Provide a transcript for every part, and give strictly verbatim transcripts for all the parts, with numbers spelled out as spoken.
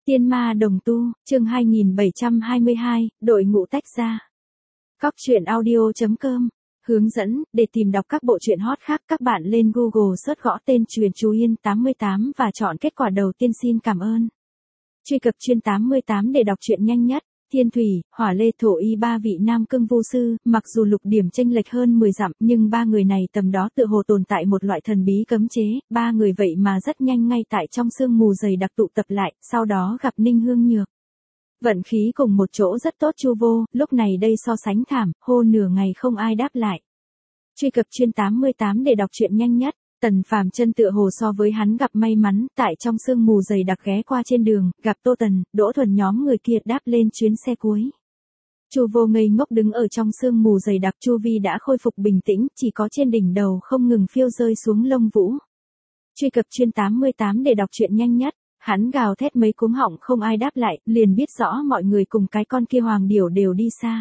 Tiên ma đồng tu, chương hai nghìn bảy trăm hai mươi hai, đội ngũ tách ra. Cóc truyện audio chấm com. Hướng dẫn, để tìm đọc các bộ truyện hot khác các bạn lên Google search gõ tên Truyện Chú Yên tám mươi tám và chọn kết quả đầu tiên. Xin cảm ơn. Truy cập chuyên tám mươi tám để đọc truyện nhanh nhất. Thiên thủy, hỏa lê thổ y ba vị nam cương vô sư, mặc dù lục điểm chênh lệch hơn mười dặm, nhưng ba người này tầm đó tựa hồ tồn tại một loại thần bí cấm chế, ba người vậy mà rất nhanh ngay tại trong sương mù dày đặc tụ tập lại, sau đó gặp Ninh Hương Nhược. Vận khí cùng một chỗ rất tốt Chu Vô, lúc này đây so sánh thảm, hô nửa ngày không ai đáp lại. Truy cập chuyên tám mươi tám để đọc truyện nhanh nhất. Tần Phàm chân tựa hồ so với hắn gặp may mắn, tại trong sương mù dày đặc ghé qua trên đường, gặp Tô Tần, Đỗ Thuần nhóm người kia đáp lên chuyến xe cuối. Chu Vô ngây ngốc đứng ở trong sương mù dày đặc, chu vi đã khôi phục bình tĩnh, chỉ có trên đỉnh đầu không ngừng phiêu rơi xuống lông vũ. Truy cập chuyên tám mươi tám để đọc truyện nhanh nhất. Hắn gào thét mấy cúm họng không ai đáp lại, liền biết rõ mọi người cùng cái con kia hoàng điểu đều đi xa.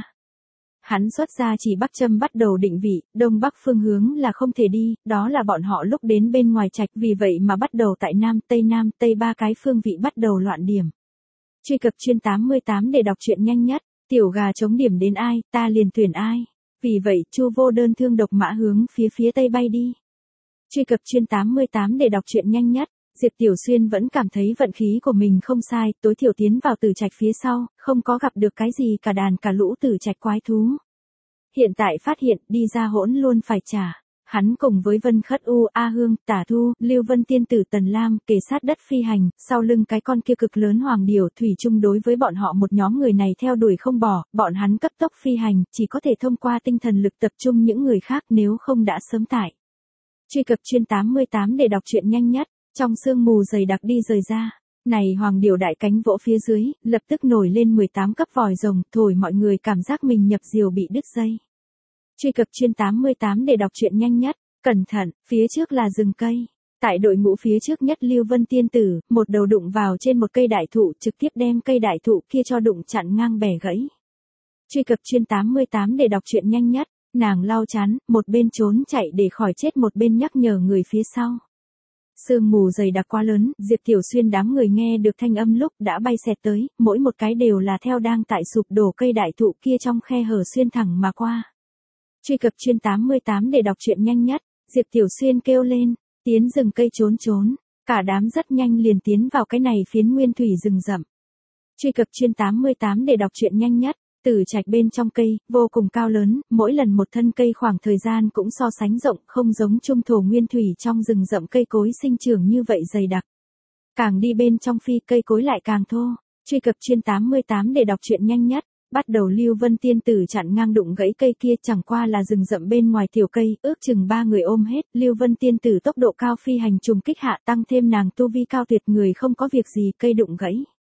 Hắn xuất ra chỉ bắc châm bắt đầu định vị, đông bắc phương hướng là không thể đi, đó là bọn họ lúc đến bên ngoài trạch, vì vậy mà bắt đầu tại nam, tây nam, tây ba cái phương vị bắt đầu loạn điểm. Truy cập chuyên tám mươi tám để đọc truyện nhanh nhất. Tiểu gà chống điểm đến ai, ta liền tuyển ai. Vì vậy, Chu Vô đơn thương độc mã hướng phía phía tây bay đi. Truy cập chuyên tám mươi tám để đọc truyện nhanh nhất. Diệp Tiểu Xuyên vẫn cảm thấy vận khí của mình không sai, tối thiểu tiến vào tử trạch phía sau, không có gặp được cái gì cả đàn cả lũ tử trạch quái thú. Hiện tại phát hiện, đi ra hỗn luôn phải trả. Hắn cùng với Vân Khất U, A Hương, Tả Thu, Lưu Vân Tiên Tử Tần Lam, kề sát đất phi hành, sau lưng cái con kia cực lớn hoàng điểu, thủy chung đối với bọn họ một nhóm người này theo đuổi không bỏ, bọn hắn cấp tốc phi hành, chỉ có thể thông qua tinh thần lực tập trung những người khác nếu không đã sớm tại. Truy cập chuyên tám mươi tám để đọc truyện nhanh nhất. Trong sương mù dày đặc đi rời ra, này hoàng điểu đại cánh vỗ phía dưới, lập tức nổi lên mười tám cấp vòi rồng, thổi mọi người cảm giác mình nhập diều bị đứt dây. Truy cập chuyên tám mươi tám để đọc truyện nhanh nhất. Cẩn thận, phía trước là rừng cây. Tại đội ngũ phía trước nhất Lưu Vân Tiên Tử, một đầu đụng vào trên một cây đại thụ, trực tiếp đem cây đại thụ kia cho đụng chặn ngang bẻ gãy. Truy cập chuyên tám mươi tám để đọc truyện nhanh nhất. Nàng lau chán, một bên trốn chạy để khỏi chết, một bên nhắc nhở người phía sau. Sương mù dày đặc quá lớn, Diệp Tiểu Xuyên đám người nghe được thanh âm lúc đã bay xẹt tới, mỗi một cái đều là theo đang tại sụp đổ cây đại thụ kia trong khe hở xuyên thẳng mà qua. Truy cập chuyên tám mươi tám để đọc truyện nhanh nhất. Diệp Tiểu Xuyên kêu lên, tiến rừng cây trốn trốn, cả đám rất nhanh liền tiến vào cái này phiến nguyên thủy rừng rậm. Truy cập chuyên tám mươi tám để đọc truyện nhanh nhất. Tử trạch bên trong cây, vô cùng cao lớn, mỗi lần một thân cây khoảng thời gian cũng so sánh rộng, không giống trung thổ nguyên thủy trong rừng rậm cây cối sinh trưởng như vậy dày đặc. Càng đi bên trong phi cây cối lại càng thô. Truy cập chuyên tám mươi tám để đọc truyện nhanh nhất. Bắt đầu Lưu Vân Tiên Tử chặn ngang đụng gãy cây kia, chẳng qua là rừng rậm bên ngoài tiểu cây, ước chừng ba người ôm hết, Lưu Vân Tiên Tử tốc độ cao phi hành trùng kích hạ, tăng thêm nàng tu vi cao tuyệt, người không có việc gì, cây đụng gãy.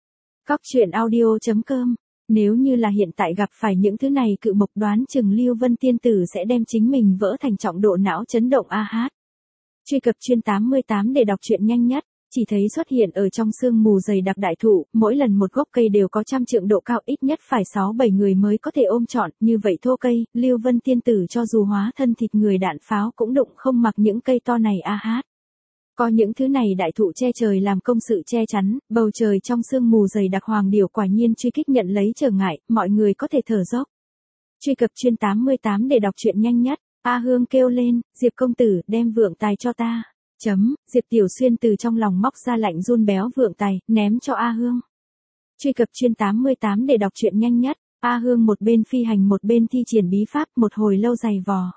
Cóc truyện audio chấm com. Nếu như là hiện tại gặp phải những thứ này cự mộc, đoán chừng Lưu Vân Tiên Tử sẽ đem chính mình vỡ thành trọng độ não chấn động a hát. Truy cập chuyên tám mươi tám để đọc truyện nhanh nhất. Chỉ thấy xuất hiện ở trong sương mù dày đặc đại thụ, mỗi lần một gốc cây đều có trăm trượng độ cao, ít nhất phải sáu bảy người mới có thể ôm trọn, như vậy thô cây, Lưu Vân Tiên Tử cho dù hóa thân thịt người đạn pháo cũng đụng không mặc những cây to này a hát. Có những thứ này đại thụ che trời làm công sự che chắn, bầu trời trong sương mù dày đặc hoàng điểu quả nhiên truy kích nhận lấy trở ngại, mọi người có thể thở dốc. Truy cập chuyên tám mươi tám để đọc truyện nhanh nhất. A Hương kêu lên, Diệp công tử, đem vượng tài cho ta. Chấm, Diệp Tiểu Xuyên từ trong lòng móc ra lạnh run béo vượng tài, ném cho A Hương. Truy cập chuyên tám mươi tám để đọc truyện nhanh nhất. A Hương một bên phi hành một bên thi triển bí pháp, một hồi lâu dày vò.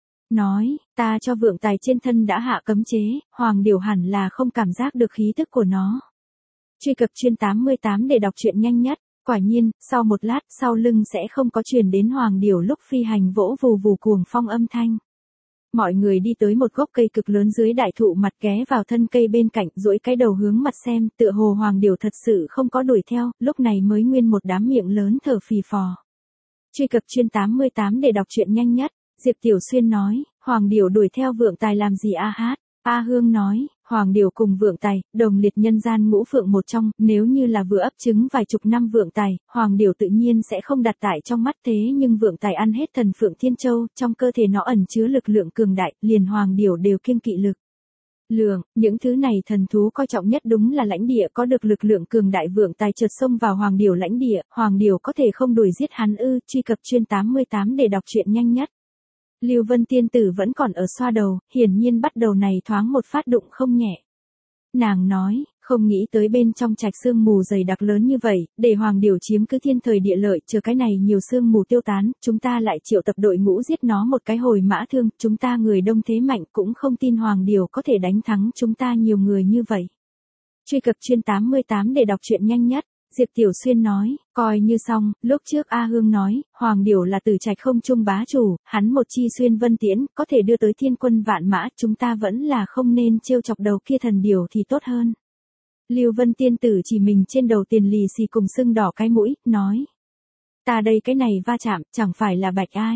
Nói, ta cho vượng tài trên thân đã hạ cấm chế, hoàng điểu hẳn là không cảm giác được khí tức của nó. Truy cập chuyên tám mươi tám để đọc truyện nhanh nhất. Quả nhiên, sau một lát, sau lưng sẽ không có truyền đến hoàng điểu lúc phi hành vỗ vù vù cuồng phong âm thanh. Mọi người đi tới một gốc cây cực lớn dưới đại thụ, mặt ghé vào thân cây bên cạnh, duỗi cái đầu hướng mặt xem, tựa hồ hoàng điểu thật sự không có đuổi theo, lúc này mới nguyên một đám miệng lớn thở phì phò. Truy cập chuyên tám mươi tám để đọc truyện nhanh nhất. Diệp Tiểu Xuyên nói, hoàng điểu đuổi theo vượng tài làm gì a hát? A Hương nói, hoàng điểu cùng vượng tài, đồng liệt nhân gian ngũ phượng một trong, nếu như là vừa ấp trứng vài chục năm vượng tài, hoàng điểu tự nhiên sẽ không đặt tại trong mắt, thế nhưng vượng tài ăn hết thần phượng thiên châu, trong cơ thể nó ẩn chứa lực lượng cường đại, liền hoàng điểu đều kiêng kỵ lực. Lượng, những thứ này thần thú coi trọng nhất đúng là lãnh địa có được lực lượng cường đại vượng tài chợt xông vào Hoàng Điểu lãnh địa, Hoàng Điểu có thể không đuổi giết hắn ư, truy cập chuyên tám mươi tám để đọc truyện nhanh nhất. Lưu Vân tiên tử vẫn còn ở xoa đầu, hiển nhiên bắt đầu này thoáng một phát đụng không nhẹ. Nàng nói, không nghĩ tới bên trong trạch sương mù dày đặc lớn như vậy, để Hoàng Điểu chiếm cứ thiên thời địa lợi, chờ cái này nhiều sương mù tiêu tán, chúng ta lại triệu tập đội ngũ giết nó một cái hồi mã thương, chúng ta người đông thế mạnh cũng không tin Hoàng Điểu có thể đánh thắng chúng ta nhiều người như vậy. Truy cập chuyên tám mươi tám để đọc truyện nhanh nhất. Diệp Tiểu Xuyên nói, coi như xong, lúc trước A Hương nói, Hoàng Điểu là Tử Trạch không trung bá chủ, hắn một chi xuyên vân tiễn, có thể đưa tới thiên quân vạn mã, chúng ta vẫn là không nên trêu chọc đầu kia thần điểu thì tốt hơn. Lưu Vân tiên tử chỉ mình trên đầu tiền lì xì cùng sưng đỏ cái mũi, nói. Ta đây cái này va chạm, chẳng phải là bạch ai.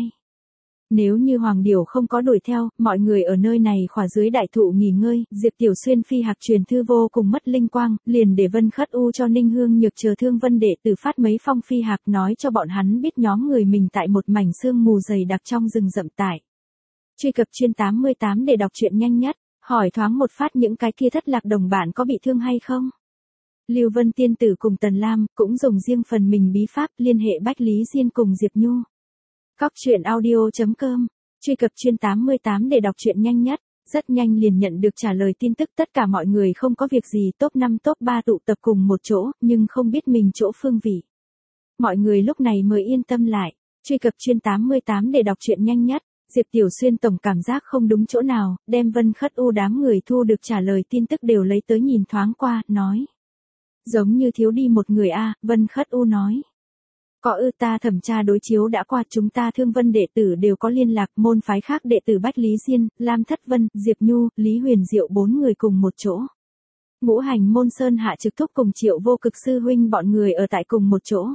Nếu như Hoàng Điểu không có đuổi theo, mọi người ở nơi này khỏa dưới đại thụ nghỉ ngơi, Diệp Tiểu Xuyên phi hạc truyền thư vô cùng mất linh quang, liền để Vân Khất U cho Ninh Hương Nhược chờ Thương Vân đệ tử phát mấy phong phi hạc nói cho bọn hắn biết nhóm người mình tại một mảnh sương mù dày đặc trong rừng rậm tại. Truy cập chuyên tám mươi tám để đọc truyện nhanh nhất, hỏi thoáng một phát những cái kia thất lạc đồng bạn có bị thương hay không? Lưu Vân tiên tử cùng Tần Lam cũng dùng riêng phần mình bí pháp liên hệ Bách Lý Diên cùng Diệp Nhu. Cóc truyện audio chấm com, truy cập chuyên tám mươi tám để đọc truyện nhanh nhất, rất nhanh liền nhận được trả lời tin tức tất cả mọi người không có việc gì top năm top ba tụ tập cùng một chỗ, nhưng không biết mình chỗ phương vị. Mọi người lúc này mới yên tâm lại, truy cập chuyên tám mươi tám để đọc truyện nhanh nhất, Diệp Tiểu Xuyên tổng cảm giác không đúng chỗ nào, đem Vân Khất U đám người thu được trả lời tin tức đều lấy tới nhìn thoáng qua, nói. Giống như thiếu đi một người a, Vân Khất U nói. Có ư, ta thẩm tra đối chiếu đã qua, chúng ta Thương Vân đệ tử đều có liên lạc, môn phái khác đệ tử Bách Lý Diên, Lam Thất Vân, Diệp Nhu, Lý Huyền Diệu bốn người cùng một chỗ. Ngũ hành môn Sơn Hạ Trực Thúc cùng Triệu Vô Cực sư huynh bọn người ở tại cùng một chỗ.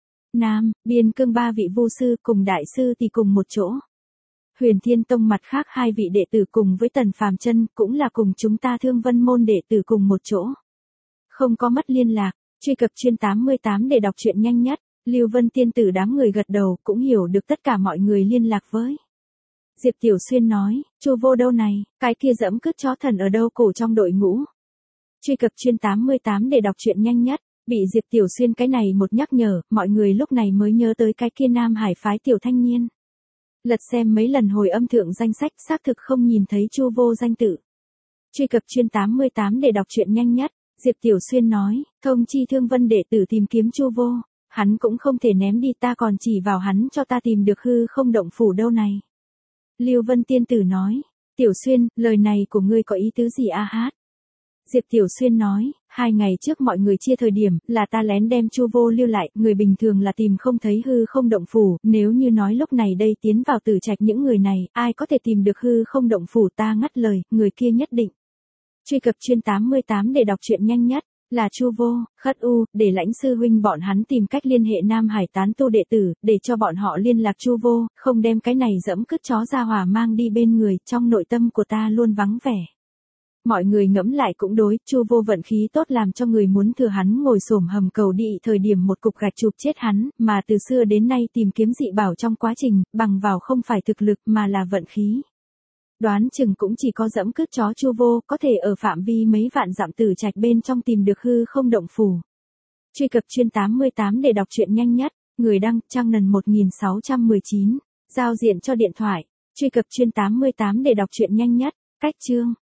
Nam, Biên Cương ba vị vu sư cùng đại sư thì cùng một chỗ. Huyền Thiên Tông mặt khác hai vị đệ tử cùng với Tần Phàm Chân cũng là cùng chúng ta Thương Vân môn đệ tử cùng một chỗ. Không có mất liên lạc, truy cập chuyên tám mươi tám để đọc truyện nhanh nhất. Lưu Vân tiên tử đám người gật đầu cũng hiểu được tất cả mọi người liên lạc với. Diệp Tiểu Xuyên nói, Chu Vô đâu này, cái kia dẫm cứt chó thần ở đâu cổ trong đội ngũ. Truy cập chuyên tám mươi tám để đọc truyện nhanh nhất, bị Diệp Tiểu Xuyên cái này một nhắc nhở, mọi người lúc này mới nhớ tới cái kia Nam Hải phái tiểu thanh niên. Lật xem mấy lần hồi âm thượng danh sách xác thực không nhìn thấy Chu Vô danh tự. Truy cập chuyên tám mươi tám để đọc truyện nhanh nhất, Diệp Tiểu Xuyên nói, thông chi Thương Vân đệ tử tìm kiếm Chu Vô. Hắn cũng không thể ném đi, ta còn chỉ vào hắn cho ta tìm được hư không động phủ đâu này. Lưu Vân tiên tử nói, Tiểu Xuyên, lời này của ngươi có ý tứ gì a hát? Diệp Tiểu Xuyên nói, hai ngày trước mọi người chia thời điểm, là ta lén đem Chu Vô lưu lại, người bình thường là tìm không thấy hư không động phủ, nếu như nói lúc này đây tiến vào Tử Trạch những người này, ai có thể tìm được hư không động phủ, ta ngắt lời, người kia nhất định. Truy cập chuyên tám mươi tám để đọc truyện nhanh nhất. Là Chu Vô, Khất U, để lãnh sư huynh bọn hắn tìm cách liên hệ Nam Hải tán tu đệ tử, để cho bọn họ liên lạc Chu Vô, không đem cái này dẫm cứt chó ra hỏa mang đi bên người, trong nội tâm của ta luôn vắng vẻ. Mọi người ngẫm lại cũng đối, Chu Vô vận khí tốt làm cho người muốn thừa hắn ngồi xổm hầm cầu đi thời điểm một cục gạch chụp chết hắn, mà từ xưa đến nay tìm kiếm dị bảo trong quá trình, bằng vào không phải thực lực mà là vận khí. Đoán chừng cũng chỉ có dẫm cứt chó Chu Vô có thể ở phạm vi mấy vạn dặm Tử Trạch bên trong tìm được hư không động phủ. Truy cập chuyên tám mươi tám để đọc truyện nhanh nhất, người đăng, Trang Nần một nghìn sáu trăm mười chín, giao diện cho điện thoại, truy cập chuyên tám mươi tám để đọc truyện nhanh nhất, cách chương.